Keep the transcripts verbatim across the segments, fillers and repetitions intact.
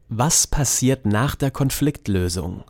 Was passiert nach der Konfliktlösung?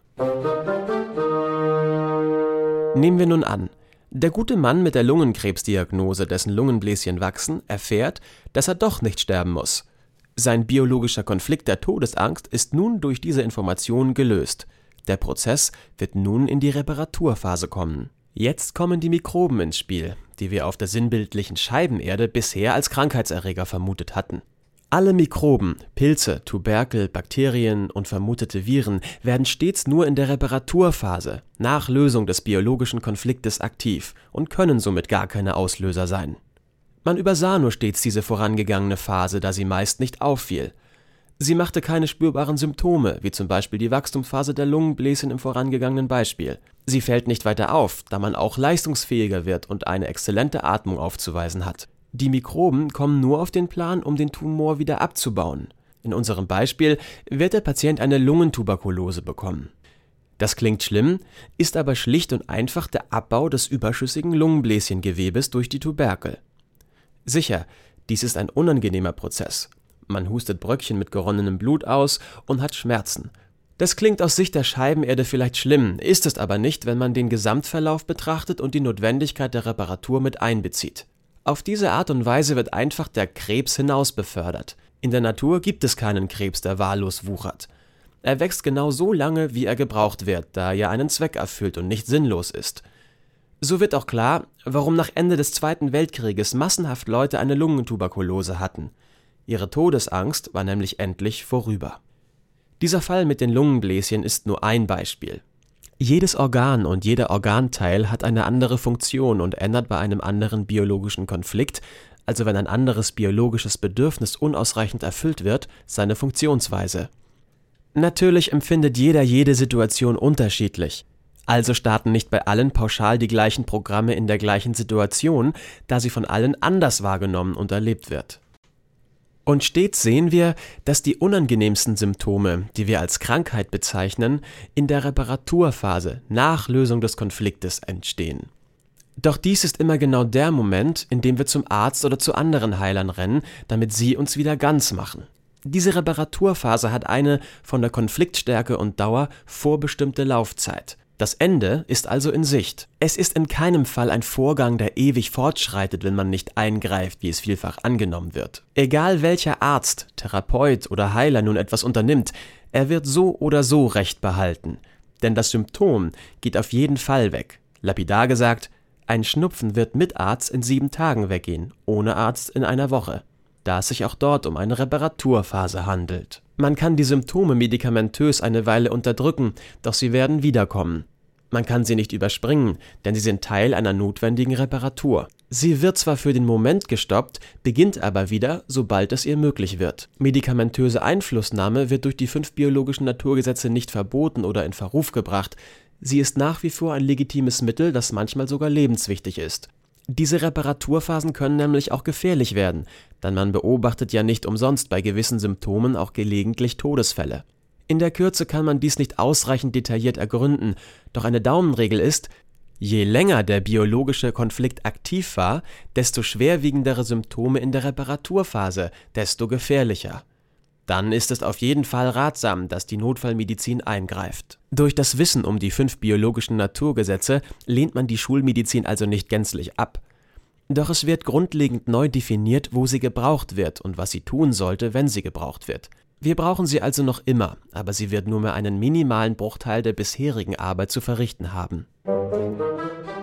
Nehmen wir nun an, der gute Mann mit der Lungenkrebsdiagnose, dessen Lungenbläschen wachsen, erfährt, dass er doch nicht sterben muss. Sein biologischer Konflikt der Todesangst ist nun durch diese Information gelöst. Der Prozess wird nun in die Reparaturphase kommen. Jetzt kommen die Mikroben ins Spiel, die wir auf der sinnbildlichen Scheibenerde bisher als Krankheitserreger vermutet hatten. Alle Mikroben, Pilze, Tuberkel, Bakterien und vermutete Viren werden stets nur in der Reparaturphase, nach Lösung des biologischen Konfliktes aktiv und können somit gar keine Auslöser sein. Man übersah nur stets diese vorangegangene Phase, da sie meist nicht auffiel. Sie machte keine spürbaren Symptome, wie zum Beispiel die Wachstumsphase der Lungenbläschen im vorangegangenen Beispiel. Sie fällt nicht weiter auf, da man auch leistungsfähiger wird und eine exzellente Atmung aufzuweisen hat. Die Mikroben kommen nur auf den Plan, um den Tumor wieder abzubauen. In unserem Beispiel wird der Patient eine Lungentuberkulose bekommen. Das klingt schlimm, ist aber schlicht und einfach der Abbau des überschüssigen Lungenbläschengewebes durch die Tuberkel. Sicher, dies ist ein unangenehmer Prozess. Man hustet Bröckchen mit geronnenem Blut aus und hat Schmerzen. Das klingt aus Sicht der Scheibenerde vielleicht schlimm, ist es aber nicht, wenn man den Gesamtverlauf betrachtet und die Notwendigkeit der Reparatur mit einbezieht. Auf diese Art und Weise wird einfach der Krebs hinaus befördert. In der Natur gibt es keinen Krebs, der wahllos wuchert. Er wächst genau so lange, wie er gebraucht wird, da er ja einen Zweck erfüllt und nicht sinnlos ist. So wird auch klar, warum nach Ende des Zweiten Weltkrieges massenhaft Leute eine Lungentuberkulose hatten. Ihre Todesangst war nämlich endlich vorüber. Dieser Fall mit den Lungenbläschen ist nur ein Beispiel. Jedes Organ und jeder Organteil hat eine andere Funktion und ändert bei einem anderen biologischen Konflikt, also wenn ein anderes biologisches Bedürfnis unausreichend erfüllt wird, seine Funktionsweise. Natürlich empfindet jeder jede Situation unterschiedlich. Also starten nicht bei allen pauschal die gleichen Programme in der gleichen Situation, da sie von allen anders wahrgenommen und erlebt wird. Und stets sehen wir, dass die unangenehmsten Symptome, die wir als Krankheit bezeichnen, in der Reparaturphase nach Lösung des Konfliktes entstehen. Doch dies ist immer genau der Moment, in dem wir zum Arzt oder zu anderen Heilern rennen, damit sie uns wieder ganz machen. Diese Reparaturphase hat eine von der Konfliktstärke und Dauer vorbestimmte Laufzeit. Das Ende ist also in Sicht. Es ist in keinem Fall ein Vorgang, der ewig fortschreitet, wenn man nicht eingreift, wie es vielfach angenommen wird. Egal welcher Arzt, Therapeut oder Heiler nun etwas unternimmt, er wird so oder so Recht behalten. Denn das Symptom geht auf jeden Fall weg. Lapidar gesagt, ein Schnupfen wird mit Arzt in sieben Tagen weggehen, ohne Arzt in einer Woche. Da es sich auch dort um eine Reparaturphase handelt. Man kann die Symptome medikamentös eine Weile unterdrücken, doch sie werden wiederkommen. Man kann sie nicht überspringen, denn sie sind Teil einer notwendigen Reparatur. Sie wird zwar für den Moment gestoppt, beginnt aber wieder, sobald es ihr möglich wird. Medikamentöse Einflussnahme wird durch die fünf biologischen Naturgesetze nicht verboten oder in Verruf gebracht. Sie ist nach wie vor ein legitimes Mittel, das manchmal sogar lebenswichtig ist. Diese Reparaturphasen können nämlich auch gefährlich werden, denn man beobachtet ja nicht umsonst bei gewissen Symptomen auch gelegentlich Todesfälle. In der Kürze kann man dies nicht ausreichend detailliert ergründen, doch eine Daumenregel ist, je länger der biologische Konflikt aktiv war, desto schwerwiegendere Symptome in der Reparaturphase, desto gefährlicher. Dann ist es auf jeden Fall ratsam, dass die Notfallmedizin eingreift. Durch das Wissen um die fünf biologischen Naturgesetze lehnt man die Schulmedizin also nicht gänzlich ab. Doch es wird grundlegend neu definiert, wo sie gebraucht wird und was sie tun sollte, wenn sie gebraucht wird. Wir brauchen sie also noch immer, aber sie wird nur mehr einen minimalen Bruchteil der bisherigen Arbeit zu verrichten haben.